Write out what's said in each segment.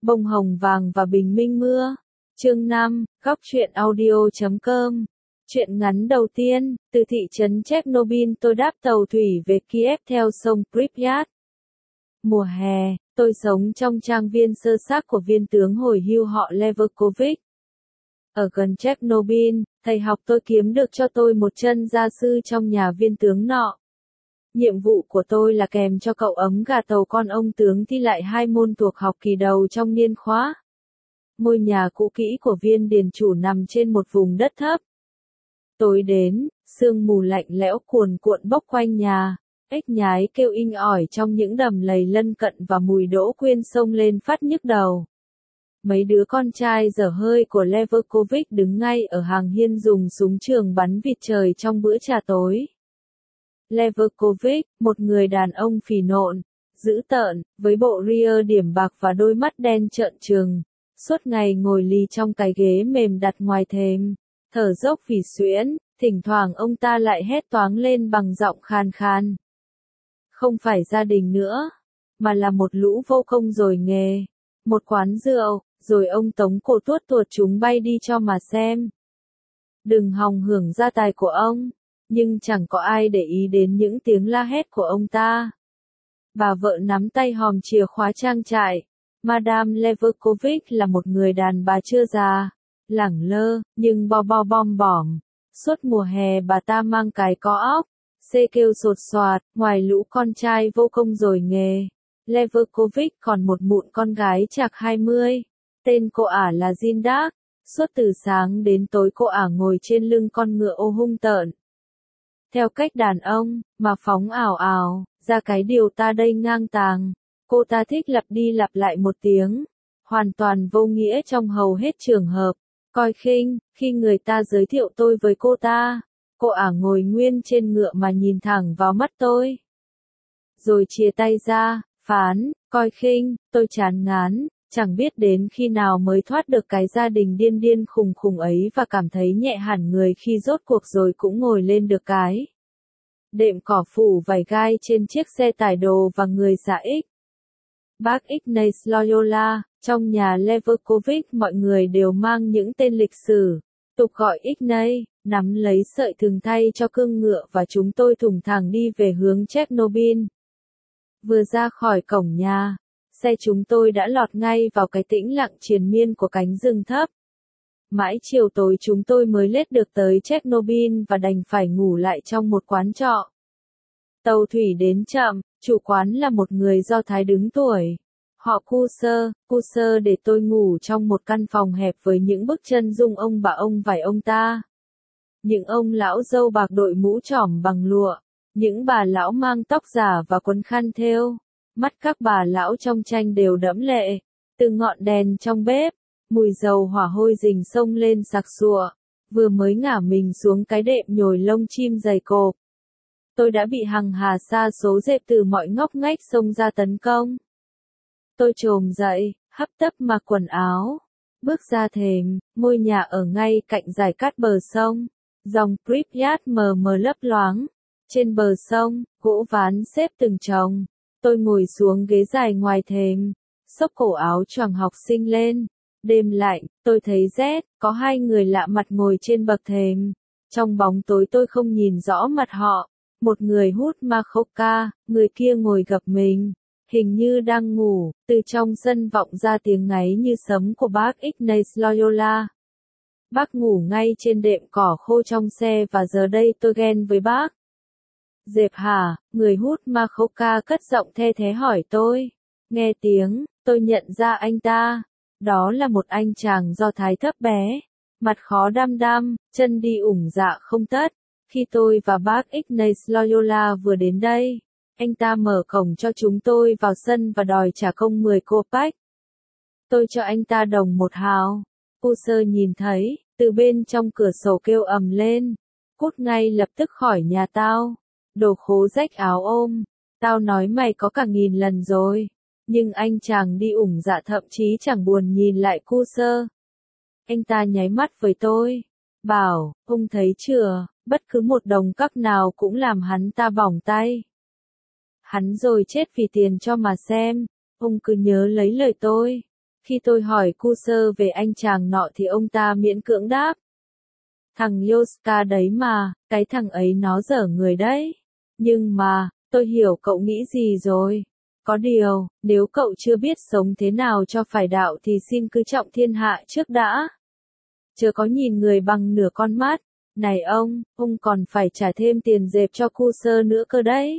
Bông hồng vàng và bình minh mưa. Chương 5, góc truyện audio.com. Truyện ngắn đầu tiên, từ thị trấn Chernobyl tôi đáp tàu thủy về Kiev theo sông Pripyat. Mùa hè, tôi sống trong trang viên sơ xác của viên tướng hồi hưu họ Leverkovich. Ở gần Chernobyl, thầy học tôi kiếm được cho tôi một chân gia sư trong nhà viên tướng nọ. Nhiệm vụ của tôi là kèm cho cậu ấm gà tàu con ông tướng thi lại 2 môn thuộc học kỳ đầu trong niên khóa. Ngôi nhà cũ kỹ của viên điền chủ nằm trên một vùng đất thấp. Tối đến, sương mù lạnh lẽo cuồn cuộn bốc quanh nhà, ếch nhái kêu inh ỏi trong những đầm lầy lân cận và mùi đỗ quyên xông lên phát nhức đầu. Mấy đứa con trai dở hơi của Leverkovich đứng ngay ở hàng hiên dùng súng trường bắn vịt trời trong bữa trà tối. Leverkovich, một người đàn ông phì nộn, dữ tợn, với bộ ria điểm bạc và đôi mắt đen trợn trừng, suốt ngày ngồi lì trong cái ghế mềm đặt ngoài thềm, thở dốc phì xuyễn, thỉnh thoảng ông ta lại hét toáng lên bằng giọng khan khan. Không phải gia đình nữa, mà là một lũ vô công rồi nghề, một quán rượu, rồi ông tống cổ tuốt tuột chúng bay đi cho mà xem. Đừng hòng hưởng gia tài của ông. Nhưng chẳng có ai để ý đến những tiếng la hét của ông ta. Bà vợ nắm tay hòm chìa khóa trang trại. Madame Leverkovich là một người đàn bà chưa già, lẳng lơ, nhưng bom bỏm. Suốt mùa hè bà ta mang cái có óc, xê kêu sột soạt, ngoài lũ con trai vô công rồi nghề. Leverkovich còn một mụn con gái chạc 20. Tên cô ả là Zindak. Suốt từ sáng đến tối cô ả ngồi trên lưng con ngựa ô hung tợn. Theo cách đàn ông, mà phóng ảo ảo, ra cái điều ta đây ngang tàng. Cô ta thích lặp đi lặp lại một tiếng, hoàn toàn vô nghĩa trong hầu hết trường hợp. Coi khinh, khi người ta giới thiệu tôi với cô ả ngồi nguyên trên ngựa mà nhìn thẳng vào mắt tôi. Rồi chia tay ra, phán, coi khinh, tôi chán ngán, chẳng biết đến khi nào mới thoát được cái gia đình điên điên khùng khùng ấy và cảm thấy nhẹ hẳn người khi rốt cuộc rồi cũng ngồi lên được cái đệm cỏ phủ vải gai trên chiếc xe tải đồ và người xã X. Bác Ignaz Loyola, trong nhà Leverkovich mọi người đều mang những tên lịch sử, tục gọi Ignaz, nắm lấy sợi thừng thay cho cương ngựa và chúng tôi thùng thẳng đi về hướng Chernobyl. Vừa ra khỏi cổng nhà, xe chúng tôi đã lọt ngay vào cái tĩnh lặng triền miên của cánh rừng thấp. Mãi chiều tối chúng tôi mới lết được tới Chernobyl và đành phải ngủ lại trong một quán trọ. Tàu thủy đến chậm, chủ quán là một người Do Thái đứng tuổi. Họ Kuser để tôi ngủ trong một căn phòng hẹp với những bức chân dung ông bà ông vải ông ta. Những ông lão râu bạc đội mũ trỏm bằng lụa, những bà lão mang tóc giả và quấn khăn thêu. Mắt các bà lão trong tranh đều đẫm lệ, từ ngọn đèn trong bếp, mùi dầu hỏa hôi rình xông lên sặc sụa, vừa mới ngả mình xuống cái đệm nhồi lông chim dày cộp. Tôi đã bị hằng hà sa số dẹp từ mọi ngóc ngách xông ra tấn công. Tôi chồm dậy, hấp tấp mặc quần áo, bước ra thềm, ngôi nhà ở ngay cạnh dải cát bờ sông, dòng Pripyat mờ mờ lấp loáng. Trên bờ sông, gỗ ván xếp từng chồng. Tôi ngồi xuống ghế dài ngoài thềm, xốc cổ áo choàng học sinh lên. Đêm lạnh, tôi thấy rét, có 2 người lạ mặt ngồi trên bậc thềm. Trong bóng tối tôi không nhìn rõ mặt họ. Một người hút Makhoka, người kia ngồi gập mình, hình như đang ngủ. Từ trong sân vọng ra tiếng ngáy như sấm của bác Ignaz Loyola. Bác ngủ ngay trên đệm cỏ khô trong xe và giờ đây tôi ghen với bác. Dẹp hả? Người hút Makhoka cất giọng the thé hỏi tôi. Nghe tiếng, tôi nhận ra anh ta. Đó là một anh chàng Do Thái thấp bé, mặt khó đăm đăm, chân đi ủng dạ không tất. Khi tôi và bác Ignaz Loyola vừa đến đây, anh ta mở cổng cho chúng tôi vào sân và đòi trả công 10 kopek. Tôi cho anh ta đồng 1 hào. Kuser nhìn thấy, từ bên trong cửa sổ kêu ầm lên. Cút ngay lập tức khỏi nhà tao. Đồ khố rách áo ôm. Tao nói mày có cả 1000 lần rồi. Nhưng anh chàng đi ủng dạ thậm chí chẳng buồn nhìn lại Kuser. Anh ta nháy mắt với tôi. Bảo, ông thấy chưa, bất cứ một đồng cắc nào cũng làm hắn ta bỏng tay. Hắn rồi chết vì tiền cho mà xem. Ông cứ nhớ lấy lời tôi. Khi tôi hỏi Kuser về anh chàng nọ thì ông ta miễn cưỡng đáp. Thằng Yoska đấy mà, cái thằng ấy nó dở người đấy. Nhưng mà, tôi hiểu cậu nghĩ gì rồi. Có điều, nếu cậu chưa biết sống thế nào cho phải đạo thì xin cứ trọng thiên hạ trước đã. Chớ có nhìn người bằng nửa con mắt. Này ông còn phải trả thêm tiền dẹp cho Kuser nữa cơ đấy.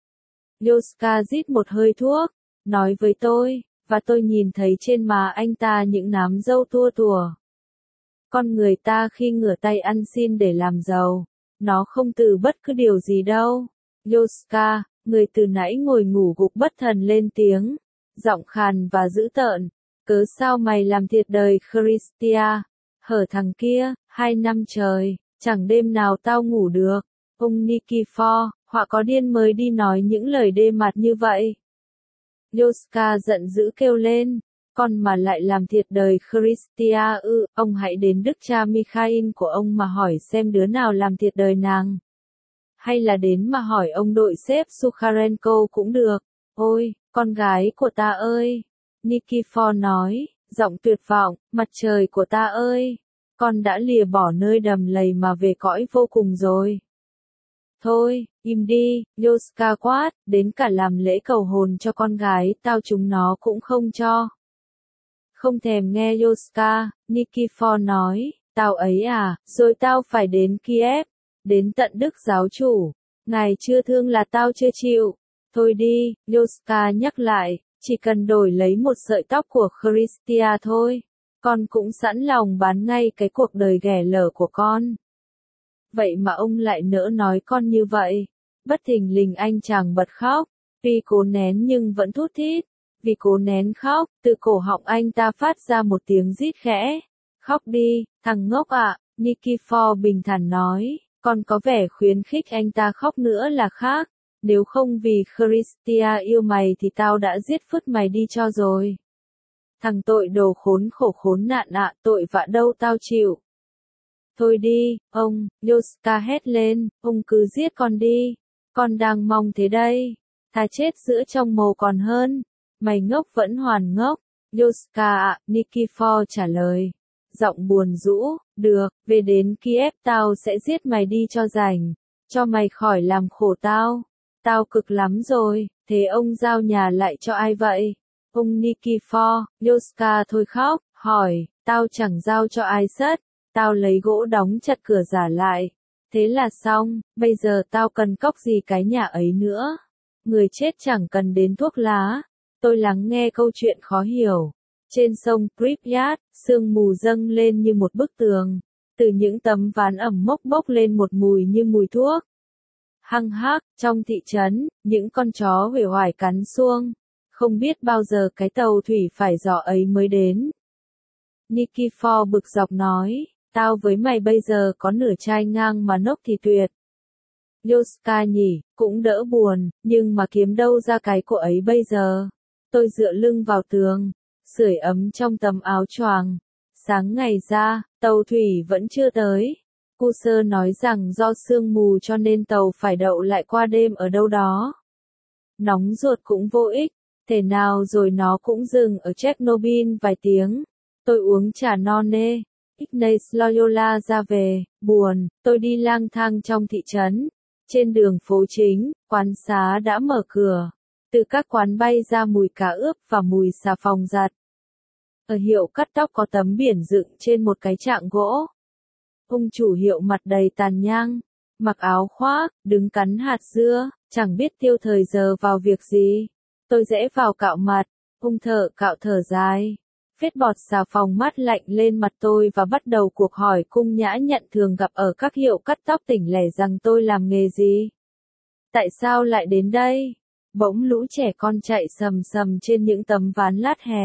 Yoska rít một hơi thuốc, nói với tôi, và tôi nhìn thấy trên má anh ta những nám râu tua tủa. Con người ta khi ngửa tay ăn xin để làm giàu, nó không từ bất cứ điều gì đâu. Yoska, người từ nãy ngồi ngủ gục bất thần lên tiếng, giọng khàn và dữ tợn, cớ sao mày làm thiệt đời Christia, hở thằng kia, 2 năm trời, chẳng đêm nào tao ngủ được. Ông Nikifor, họa có điên mới đi nói những lời đê mặt như vậy. Yoska giận dữ kêu lên, con mà lại làm thiệt đời Christia ư, ông hãy đến đức cha Mikhail của ông mà hỏi xem đứa nào làm thiệt đời nàng. Hay là đến mà hỏi ông đội sếp Sukharenko cũng được. Ôi, con gái của ta ơi! Nikifor nói, giọng tuyệt vọng, mặt trời của ta ơi! Con đã lìa bỏ nơi đầm lầy mà về cõi vô cùng rồi. Thôi, im đi, Yoska quát, đến cả làm lễ cầu hồn cho con gái tao chúng nó cũng không cho. Không thèm nghe Yoska, Nikifor nói, tao ấy à, rồi tao phải đến Kiev, đến tận Đức giáo chủ. Ngài chưa thương là tao chưa chịu. Thôi đi, Yoska nhắc lại, chỉ cần đổi lấy một sợi tóc của Christia thôi, con cũng sẵn lòng bán ngay cái cuộc đời ghẻ lở của con. Vậy mà ông lại nỡ nói con như vậy. Bất thình lình anh chàng bật khóc, tuy cố nén nhưng vẫn thút thít. Vì cố nén khóc, từ cổ họng anh ta phát ra một tiếng rít khẽ. Khóc đi, thằng ngốc ạ, Nikifor bình thản nói, con có vẻ khuyến khích anh ta khóc nữa là khác. Nếu không vì Christia yêu mày thì tao đã giết phứt mày đi cho rồi. Thằng tội đồ khốn khổ khốn nạn ạ, tội vạ đâu tao chịu. Thôi đi, ông, Yoska hét lên, ông cứ giết con đi. Con đang mong thế đây. Thà chết giữa trong mồ còn hơn. Mày ngốc vẫn hoàn ngốc. Yoska ạ, Nikifor trả lời. Giọng buồn rũ, được, về đến Kiev tao sẽ giết mày đi cho rảnh. Cho mày khỏi làm khổ tao. Tao cực lắm rồi, thế ông giao nhà lại cho ai vậy? Ông Nikifor, Yoska thôi khóc, hỏi, tao chẳng giao cho ai sất. Tao lấy gỗ đóng chặt cửa giả lại. Thế là xong, bây giờ tao cần cóc gì cái nhà ấy nữa. Người chết chẳng cần đến thuốc lá. Tôi lắng nghe câu chuyện khó hiểu. Trên sông Pripyat, sương mù dâng lên như một bức tường. Từ những tấm ván ẩm mốc bốc lên một mùi như mùi thuốc. Hăng hắc, trong thị trấn, những con chó uể oải cắn xuông. Không biết bao giờ cái tàu thủy phải giỏ ấy mới đến. Nikifor bực dọc nói, tao với mày bây giờ có nửa chai ngang mà nốc thì tuyệt. Yoska nhỉ, cũng đỡ buồn, nhưng mà kiếm đâu ra cái của ấy bây giờ. Tôi dựa lưng vào tường, sưởi ấm trong tấm áo choàng. Sáng ngày ra, tàu thủy vẫn chưa tới. Kuser nói rằng do sương mù cho nên tàu phải đậu lại qua đêm ở đâu đó. Nóng ruột cũng vô ích, thế nào rồi nó cũng dừng ở Chernobyl vài tiếng. Tôi uống trà no nê. Ignace Loyola ra về, buồn, tôi đi lang thang trong thị trấn. Trên đường phố chính, quán xá đã mở cửa. Từ các quán bay ra mùi cá ướp và mùi xà phòng giặt. Ở hiệu cắt tóc có tấm biển dựng trên một cái chạng gỗ. Ông chủ hiệu mặt đầy tàn nhang, mặc áo khoác, đứng cắn hạt dưa, chẳng biết tiêu thời giờ vào việc gì. Tôi rẽ vào cạo mặt, ông thợ cạo thở dài. Phết bọt xà phòng mát lạnh lên mặt tôi và bắt đầu cuộc hỏi cung nhã nhặn thường gặp ở các hiệu cắt tóc tỉnh lẻ rằng tôi làm nghề gì. Tại sao lại đến đây? Bỗng lũ trẻ con chạy sầm sầm trên những tấm ván lát hè.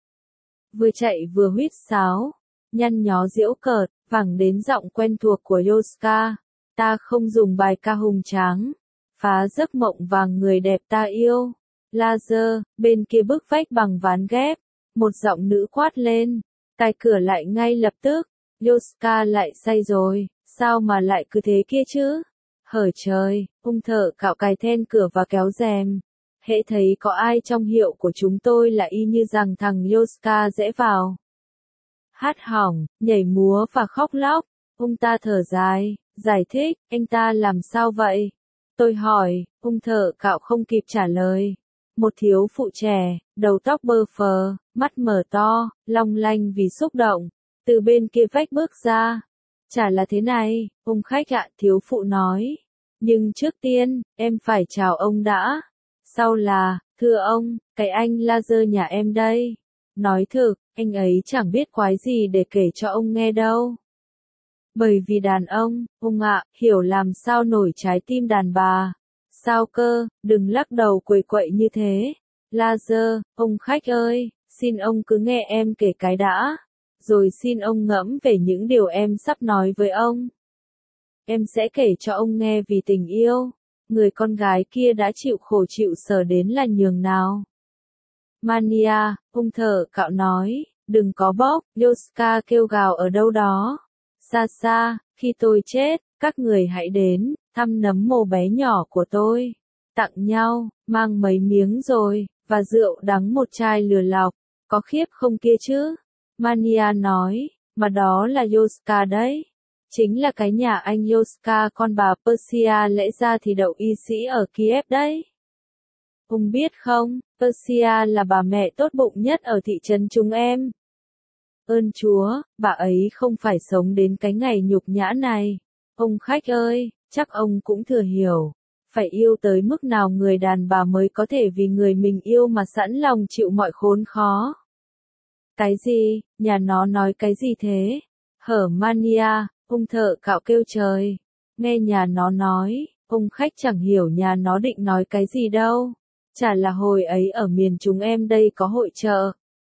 Vừa chạy vừa huýt sáo, nhăn nhó giễu cợt, vẳng đến giọng quen thuộc của Yoska. Ta không dùng bài ca hùng tráng, phá giấc mộng vàng người đẹp ta yêu. Laser, bên kia bức vách bằng ván ghép. Một giọng nữ quát lên, cài cửa lại ngay lập tức. Yoska lại say rồi, sao mà lại cứ thế kia chứ? Hở trời, ông thợ cạo cài then cửa và kéo rèm. Hễ thấy có ai trong hiệu của chúng tôi là y như rằng thằng Yoska dễ vào. Hát hỏng, nhảy múa và khóc lóc. Ông ta thở dài, giải thích, anh ta làm sao vậy? Tôi hỏi, ông thợ cạo không kịp trả lời. Một thiếu phụ trẻ, đầu tóc bơ phờ, mắt mở to, long lanh vì xúc động, từ bên kia vách bước ra. Chả là thế này, ông khách ạ, thiếu phụ nói. Nhưng trước tiên, em phải chào ông đã. Sau là, thưa ông, cái anh laser nhà em đây. Nói thực, anh ấy chẳng biết quái gì để kể cho ông nghe đâu. Bởi vì đàn ông ạ, hiểu làm sao nổi trái tim đàn bà. Sao cơ, đừng lắc đầu quầy quậy như thế. Laser, ông khách ơi, xin ông cứ nghe em kể cái đã. Rồi xin ông ngẫm về những điều em sắp nói với ông. Em sẽ kể cho ông nghe vì tình yêu. Người con gái kia đã chịu khổ chịu sở đến là nhường nào. Mania, ông thợ cạo nói, đừng có bóc, Yoska kêu gào ở đâu đó. Xa xa, khi tôi chết, các người hãy đến, thăm nấm mồ bé nhỏ của tôi. Tặng nhau, mang mấy miếng rồi, và rượu đắng một chai lừa lọc. Có khiếp không kia chứ? Mania nói, mà đó là Yoska đấy. Chính là cái nhà anh Yoska con bà Persia lẽ ra thì đậu y sĩ ở Kiev đấy. Ông biết không, Persia là bà mẹ tốt bụng nhất ở thị trấn chúng em. Ơn Chúa, bà ấy không phải sống đến cái ngày nhục nhã này. Ông khách ơi, chắc ông cũng thừa hiểu. Phải yêu tới mức nào người đàn bà mới có thể vì người mình yêu mà sẵn lòng chịu mọi khốn khó. Cái gì, nhà nó nói cái gì thế? Hở Mania, ông thợ cạo kêu trời. Nghe nhà nó nói, ông khách chẳng hiểu nhà nó định nói cái gì đâu. Chả là hồi ấy ở miền chúng em đây có hội chợ.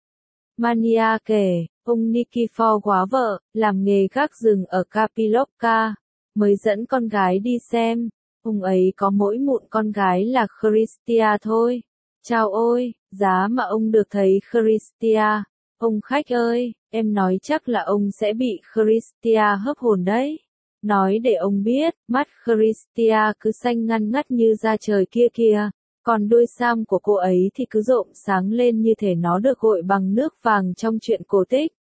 Mania kể, ông Nikifor quá vợ, làm nghề gác rừng ở Kapilovka, mới dẫn con gái đi xem. Ông ấy có mỗi mụn con gái là Christia thôi. Chao ôi, giá mà ông được thấy Christia. Ông khách ơi, em nói chắc là ông sẽ bị Christia hấp hồn đấy. Nói để ông biết, mắt Christia cứ xanh ngăn ngắt như da trời kia kìa. Còn đôi sam của cô ấy thì cứ rộm sáng lên như thể nó được gội bằng nước vàng trong truyện cổ tích.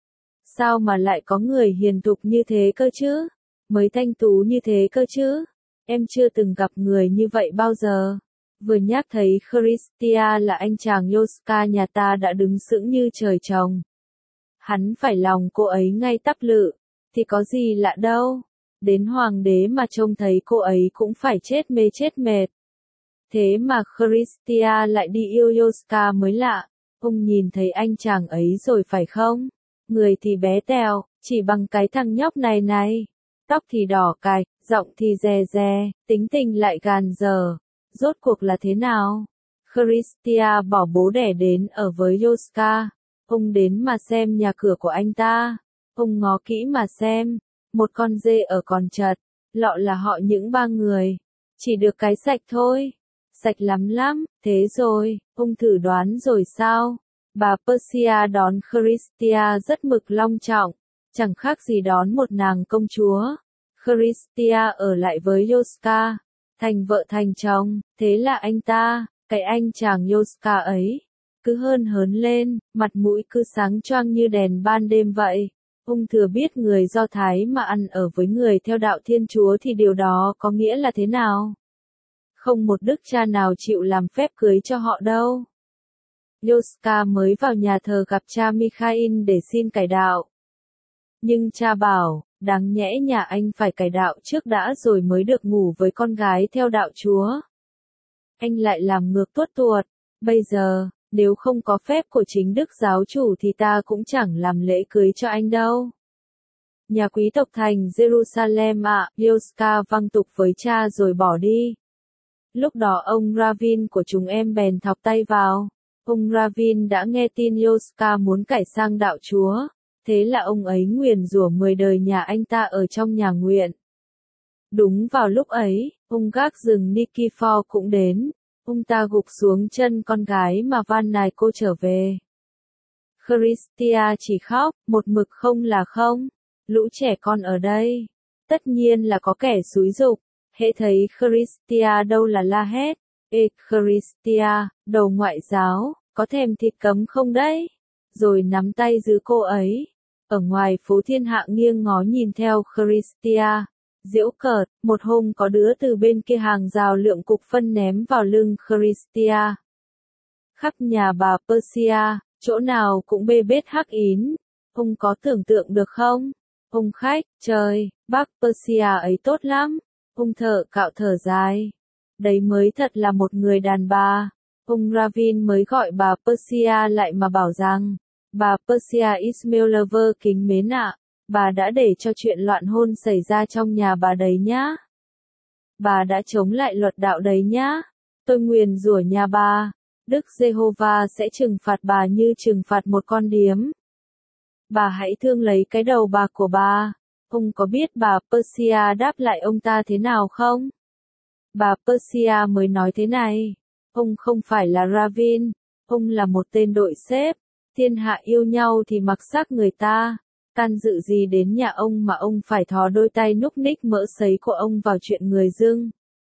Sao mà lại có người hiền thục như thế cơ chứ? Mới thanh tú như thế cơ chứ? Em chưa từng gặp người như vậy bao giờ. Vừa nhắc thấy Christia là anh chàng Yoska nhà ta đã đứng sững như trời trồng. Hắn phải lòng cô ấy ngay tắp lự, thì có gì lạ đâu. Đến hoàng đế mà trông thấy cô ấy cũng phải chết mê chết mệt. Thế mà Christia lại đi yêu Yoska mới lạ. Ông nhìn thấy anh chàng ấy rồi phải không? Người thì bé tẹo, chỉ bằng cái thằng nhóc này này. Tóc thì đỏ cài, giọng thì dè dè, tính tình lại gàn dở. Rốt cuộc là thế nào? Christia bỏ bố đẻ đến ở với Yoska. Ông đến mà xem nhà cửa của anh ta. Ông ngó kỹ mà xem. Một con dê ở còn chật. Lọ là họ những ba người. Chỉ được cái sạch thôi. Sạch lắm, thế rồi, ông thử đoán rồi sao? Bà Persia đón Christia rất mực long trọng, chẳng khác gì đón một nàng công chúa. Christia ở lại với Yoska, thành vợ thành chồng, thế là anh ta, cái anh chàng Yoska ấy, cứ hơn hớn lên, mặt mũi cứ sáng choang như đèn ban đêm vậy. Ông thừa biết người Do Thái mà ăn ở với người theo đạo Thiên Chúa thì điều đó có nghĩa là thế nào? Không một đức cha nào chịu làm phép cưới cho họ đâu. Yoska mới vào nhà thờ gặp cha Mikhail để xin cải đạo. Nhưng cha bảo, đáng nhẽ nhà anh phải cải đạo trước đã rồi mới được ngủ với con gái theo đạo Chúa. Anh lại làm ngược tuốt tuột. Bây giờ, nếu không có phép của chính đức giáo chủ thì ta cũng chẳng làm lễ cưới cho anh đâu. Nhà quý tộc thành Jerusalem ạ, Yoska văng tục với cha rồi bỏ đi. Lúc đó ông Ravin của chúng em bèn thọc tay vào. Ông Ravin đã nghe tin Yoska muốn cải sang đạo Chúa. Thế là ông ấy nguyền rủa 10 đời nhà anh ta ở trong nhà nguyện. Đúng vào lúc ấy, ông gác rừng Nikifor cũng đến. Ông ta gục xuống chân con gái mà van nài cô trở về. Christia chỉ khóc, một mực không là không. Lũ trẻ con ở đây. Tất nhiên là có kẻ xúi giục. Hễ thấy Christia đâu là la hét. Christia, đầu ngoại giáo, có thèm thịt cấm không đấy? Rồi nắm tay giữ cô ấy. Ở ngoài phố thiên hạ nghiêng ngó nhìn theo Christia. Giễu cợt, một hôm có đứa từ bên kia hàng rào lượng cục phân ném vào lưng Christia. Khắp nhà bà Persia, chỗ nào cũng bê bết hắc ín. Ông có tưởng tượng được không? Ông khách, trời, bác Persia ấy tốt lắm. Ông thợ cạo thở dài. Đấy mới thật là một người đàn bà. Ông Ravin mới gọi bà Persia lại mà bảo rằng, bà Persia Ismailover kính mến ạ, bà đã để cho chuyện loạn hôn xảy ra trong nhà bà đấy nhá. Bà đã chống lại luật đạo đấy nhá. Tôi nguyền rủa nhà bà, Đức Giê-hô-va sẽ trừng phạt bà như trừng phạt một con điếm. Bà hãy thương lấy cái đầu bạc của bà. Ông có biết bà Persia đáp lại ông ta thế nào không? Bà Persia mới nói thế này. Ông không phải là Ravin. Ông là một tên đội sếp. Thiên hạ yêu nhau thì mặc xác người ta. Can dự gì đến nhà ông mà ông phải thò đôi tay núc ních mỡ sấy của ông vào chuyện người dưng.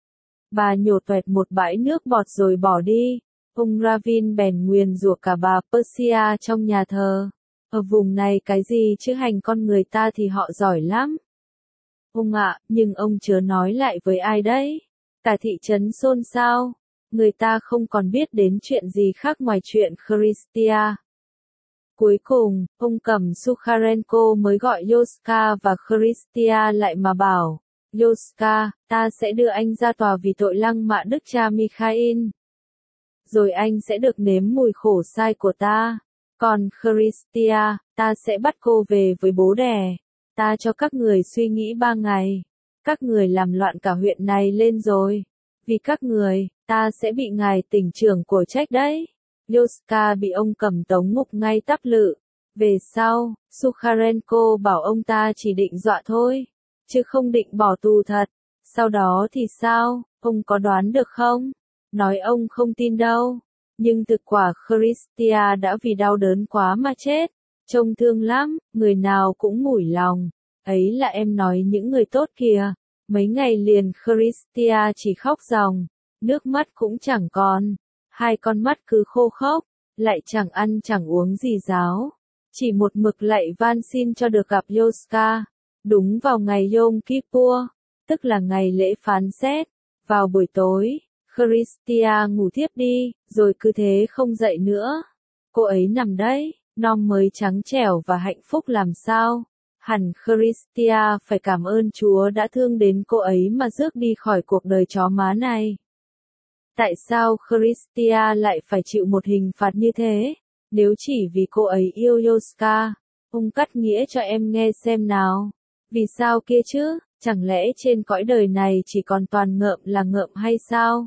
Bà nhổ toẹt một bãi nước bọt rồi bỏ đi. Ông Ravin bèn nguyền rủa cả bà Persia trong nhà thờ. Ở vùng này cái gì chứ hành con người ta thì họ giỏi lắm. Ông ạ, nhưng ông chớ nói lại với ai đấy. Cả thị trấn xôn xao. Người ta không còn biết đến chuyện gì khác ngoài chuyện Christia. Cuối cùng, ông cầm Sukharenko mới gọi Yoska và Christia lại mà bảo, Yoska, ta sẽ đưa anh ra tòa vì tội lăng mạ đức cha Mikhail. Rồi anh sẽ được nếm mùi khổ sai của ta. Còn Christia, ta sẽ bắt cô về với bố đẻ. Ta cho các người suy nghĩ 3 ngày. Các người làm loạn cả huyện này lên rồi. Vì các người, ta sẽ bị ngài tỉnh trưởng của trách đấy. Yoska bị ông cầm tống ngục ngay tắp lự. Về sau, Sukharenko bảo ông ta chỉ định dọa thôi, chứ không định bỏ tù thật. Sau đó thì sao, ông có đoán được không? Nói ông không tin đâu. Nhưng thực quả Christia đã vì đau đớn quá mà chết. Trông thương lắm, người nào cũng mủi lòng. Ấy là em nói những người tốt kìa. Mấy ngày liền Christia chỉ khóc ròng. Nước mắt cũng chẳng còn. Hai con mắt cứ khô khốc. Lại chẳng ăn chẳng uống gì ráo. Chỉ một mực lạy van xin cho được gặp Yoska. Đúng vào ngày Yom Kippur. Tức là ngày lễ phán xét. Vào buổi tối. Christia ngủ thiếp đi, rồi cứ thế không dậy nữa. Cô ấy nằm đấy, non mới trắng trẻo và hạnh phúc làm sao. Hẳn Christia phải cảm ơn Chúa đã thương đến cô ấy mà rước đi khỏi cuộc đời chó má này. Tại sao Christia lại phải chịu một hình phạt như thế? Nếu chỉ vì cô ấy yêu Yoska, ông cắt nghĩa cho em nghe xem nào. Vì sao kia chứ? Chẳng lẽ trên cõi đời này chỉ còn toàn ngợm là ngợm hay sao?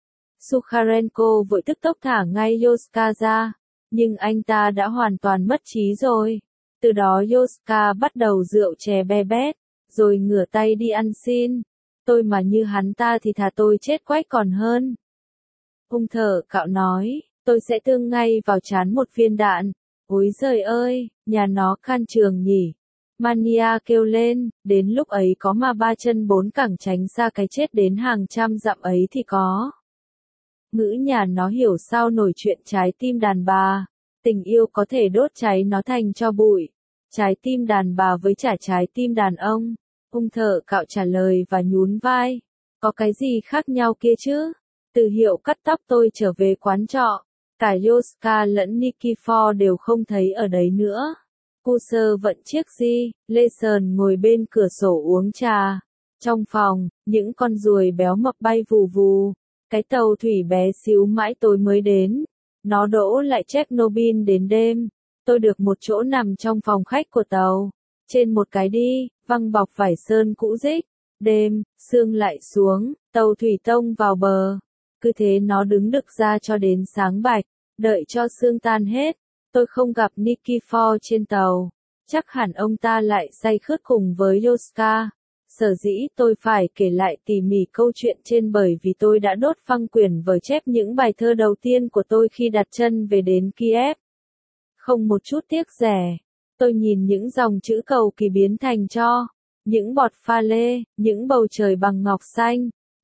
Sukharenko vội tức tốc thả ngay Yoska ra, nhưng anh ta đã hoàn toàn mất trí rồi. Từ đó Yoska bắt đầu rượu chè be bét, rồi ngửa tay đi ăn xin. Tôi mà như hắn ta thì thà tôi chết quách còn hơn. Ông thợ cạo nói, tôi sẽ thương ngay vào trán một viên đạn. Ôi giời ơi, nhà nó can trường nhỉ. Mania kêu lên, đến lúc ấy có mà 3 chân 4 cẳng tránh xa cái chết đến hàng trăm dặm ấy thì có. Ngữ nhà nó hiểu sao nổi chuyện trái tim đàn bà. Tình yêu có thể đốt cháy nó thành tro bụi. Trái tim đàn bà với trả trái tim đàn ông. Ông thợ cạo trả lời và nhún vai. Có cái gì khác nhau kia chứ? Từ hiệu cắt tóc tôi trở về quán trọ. Cả Yoska lẫn Nikifor đều không thấy ở đấy nữa. Kuser vận chiếc di, Leson ngồi bên cửa sổ uống trà. Trong phòng, những con ruồi béo mập bay vù vù. Cái tàu thủy bé xíu mãi tối mới đến. Nó đỗ lại Chernobyl đến đêm. Tôi được một chỗ nằm trong phòng khách của tàu. Trên một cái đi, văng bọc vải sơn cũ rích. Đêm, sương lại xuống, tàu thủy tông vào bờ. Cứ thế nó đứng đực ra cho đến sáng bạch. Đợi cho sương tan hết. Tôi không gặp Nikifor trên tàu. Chắc hẳn ông ta lại say khướt cùng với Yoska. Sở dĩ tôi phải kể lại tỉ mỉ câu chuyện trên bởi vì tôi đã đốt phăng quyển vở chép những bài thơ đầu tiên của tôi khi đặt chân về đến Kiev. Không một chút tiếc rẻ. Tôi nhìn những dòng chữ cầu kỳ biến thành tro. Những bọt pha lê, những bầu trời bằng ngọc xanh.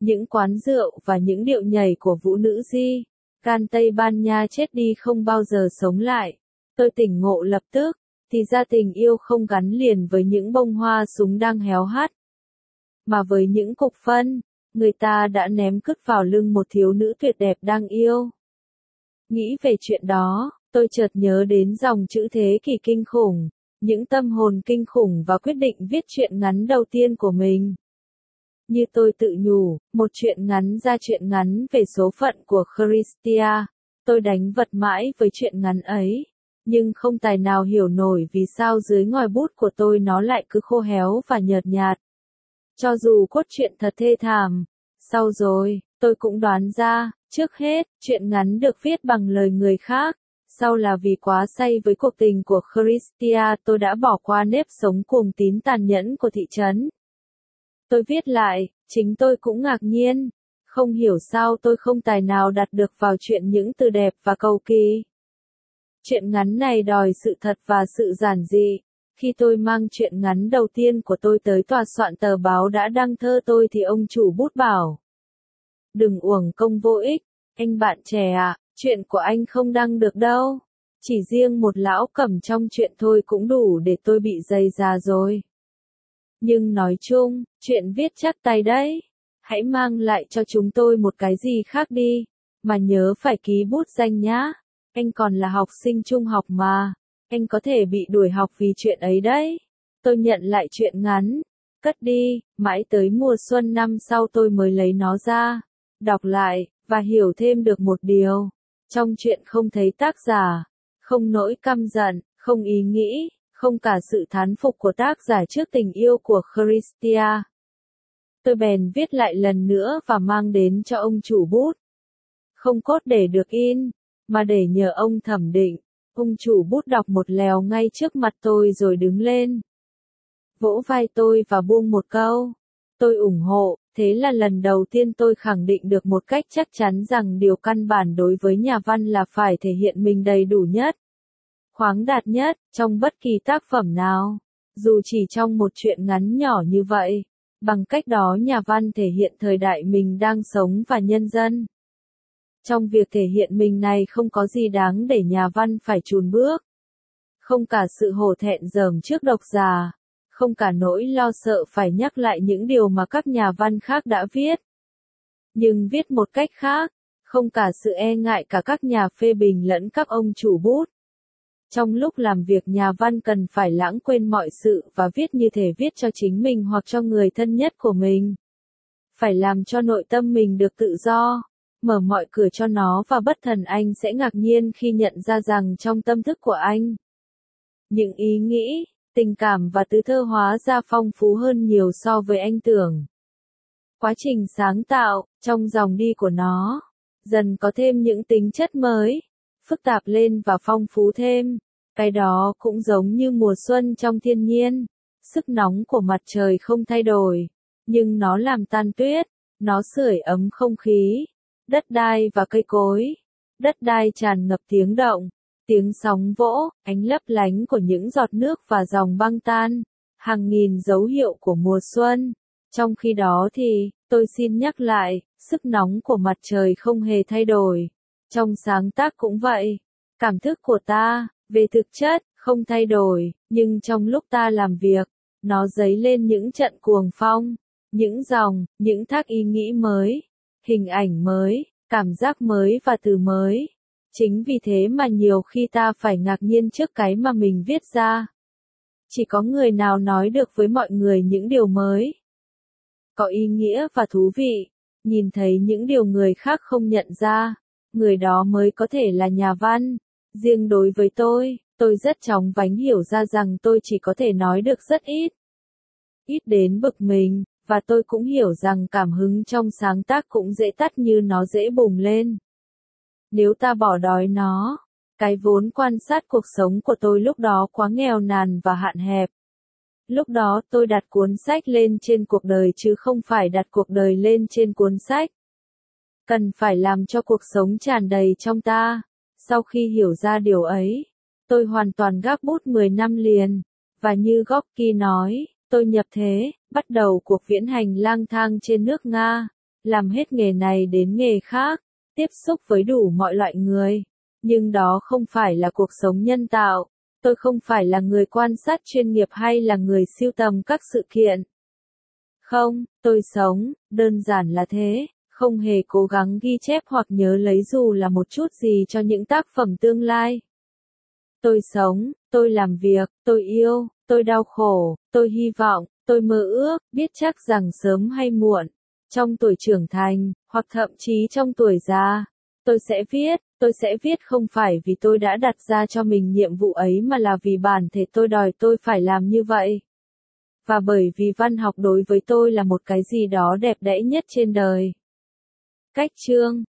những quán rượu và những điệu nhảy của vũ nữ Di. Can Tây Ban Nha chết đi không bao giờ sống lại. Tôi tỉnh ngộ lập tức, thì ra tình yêu không gắn liền với những bông hoa súng đang héo hắt, mà với những cục phân, người ta đã ném cứt vào lưng một thiếu nữ tuyệt đẹp đang yêu. Nghĩ về chuyện đó, tôi chợt nhớ đến dòng chữ thế kỷ kinh khủng, những tâm hồn kinh khủng và quyết định viết truyện ngắn đầu tiên của mình. Như tôi tự nhủ, một truyện ngắn ra truyện ngắn về số phận của Christia. Tôi đánh vật mãi với truyện ngắn ấy, nhưng không tài nào hiểu nổi vì sao dưới ngòi bút của tôi nó lại cứ khô héo và nhợt nhạt. Cho dù cốt truyện thật thê thảm, sau rồi, tôi cũng đoán ra, trước hết, truyện ngắn được viết bằng lời người khác, sau là vì quá say với cuộc tình của Christia tôi đã bỏ qua nếp sống cuồng tín tàn nhẫn của thị trấn. Tôi viết lại, chính tôi cũng ngạc nhiên, không hiểu sao tôi không tài nào đặt được vào chuyện những từ đẹp và cầu kỳ. Truyện ngắn này đòi sự thật và sự giản dị. Khi tôi mang truyện ngắn đầu tiên của tôi tới tòa soạn tờ báo đã đăng thơ tôi thì ông chủ bút bảo: đừng uổng công vô ích, anh bạn trẻ ạ, chuyện của anh không đăng được đâu. Chỉ riêng một lão cẩm trong chuyện thôi cũng đủ để tôi bị dày già rồi. Nhưng nói chung, chuyện viết chắc tay đấy. Hãy mang lại cho chúng tôi một cái gì khác đi, mà nhớ phải ký bút danh nhá. Anh còn là học sinh trung học mà, anh có thể bị đuổi học vì chuyện ấy đấy. Tôi nhận lại truyện ngắn, cất đi, mãi tới mùa xuân năm sau tôi mới lấy nó ra, đọc lại, và hiểu thêm được một điều. Trong truyện không thấy tác giả, không nỗi căm giận, không ý nghĩ, không cả sự thán phục của tác giả trước tình yêu của Christia. Tôi bèn viết lại lần nữa và mang đến cho ông chủ bút. Không cốt để được in, mà để nhờ ông thẩm định. Ông chủ bút đọc một lèo ngay trước mặt tôi rồi đứng lên, vỗ vai tôi và buông một câu: tôi ủng hộ. Thế là lần đầu tiên tôi khẳng định được một cách chắc chắn rằng điều căn bản đối với nhà văn là phải thể hiện mình đầy đủ nhất, khoáng đạt nhất, trong bất kỳ tác phẩm nào, dù chỉ trong một truyện ngắn nhỏ như vậy. Bằng cách đó nhà văn thể hiện thời đại mình đang sống và nhân dân. Trong việc thể hiện mình này không có gì đáng để nhà văn phải chùn bước. Không cả sự hổ thẹn dởm trước độc giả, không cả nỗi lo sợ phải nhắc lại những điều mà các nhà văn khác đã viết. Nhưng viết một cách khác, không cả sự e ngại cả các nhà phê bình lẫn các ông chủ bút. Trong lúc làm việc nhà văn cần phải lãng quên mọi sự và viết như thể viết cho chính mình hoặc cho người thân nhất của mình. Phải làm cho nội tâm mình được tự do, mở mọi cửa cho nó và bất thần anh sẽ ngạc nhiên khi nhận ra rằng trong tâm thức của anh, những ý nghĩ, tình cảm và tứ thơ hóa ra phong phú hơn nhiều so với anh tưởng. Quá trình sáng tạo, trong dòng đi của nó, dần có thêm những tính chất mới, phức tạp lên và phong phú thêm. Cái đó cũng giống như mùa xuân trong thiên nhiên. Sức nóng của mặt trời không thay đổi, nhưng nó làm tan tuyết, nó sưởi ấm không khí, đất đai và cây cối. Đất đai tràn ngập tiếng động, tiếng sóng vỗ, ánh lấp lánh của những giọt nước và dòng băng tan, hàng nghìn dấu hiệu của mùa xuân. Trong khi đó thì, tôi xin nhắc lại, sức nóng của mặt trời không hề thay đổi. Trong sáng tác cũng vậy, cảm thức của ta, về thực chất, không thay đổi, nhưng trong lúc ta làm việc, nó dấy lên những trận cuồng phong, những dòng, những thác ý nghĩ mới, hình ảnh mới, cảm giác mới và từ mới. Chính vì thế mà nhiều khi ta phải ngạc nhiên trước cái mà mình viết ra. Chỉ có người nào nói được với mọi người những điều mới, có ý nghĩa và thú vị, nhìn thấy những điều người khác không nhận ra, người đó mới có thể là nhà văn. Riêng đối với tôi rất chóng vánh hiểu ra rằng tôi chỉ có thể nói được rất ít. Ít đến bực mình, và tôi cũng hiểu rằng cảm hứng trong sáng tác cũng dễ tắt như nó dễ bùng lên. Nếu ta bỏ đói nó, cái vốn quan sát cuộc sống của tôi lúc đó quá nghèo nàn và hạn hẹp. Lúc đó tôi đặt cuốn sách lên trên cuộc đời chứ không phải đặt cuộc đời lên trên cuốn sách. Cần phải làm cho cuộc sống tràn đầy trong ta. Sau khi hiểu ra điều ấy, tôi hoàn toàn gác bút 10 năm liền, và như Gorky nói, tôi nhập thế, bắt đầu cuộc viễn hành lang thang trên nước Nga. làm hết nghề này đến nghề khác, tiếp xúc với đủ mọi loại người. Nhưng đó không phải là cuộc sống nhân tạo. Tôi không phải là người quan sát chuyên nghiệp hay là người sưu tầm các sự kiện. Không, tôi sống, đơn giản là thế, không hề cố gắng ghi chép hoặc nhớ lấy dù là một chút gì cho những tác phẩm tương lai. Tôi sống, tôi làm việc, tôi yêu, tôi đau khổ, tôi hy vọng, tôi mơ ước, biết chắc rằng sớm hay muộn, trong tuổi trưởng thành, hoặc thậm chí trong tuổi già, tôi sẽ viết không phải vì tôi đã đặt ra cho mình nhiệm vụ ấy mà là vì bản thể tôi đòi tôi phải làm như vậy. Và bởi vì văn học đối với tôi là một cái gì đó đẹp đẽ nhất trên đời. Cách chương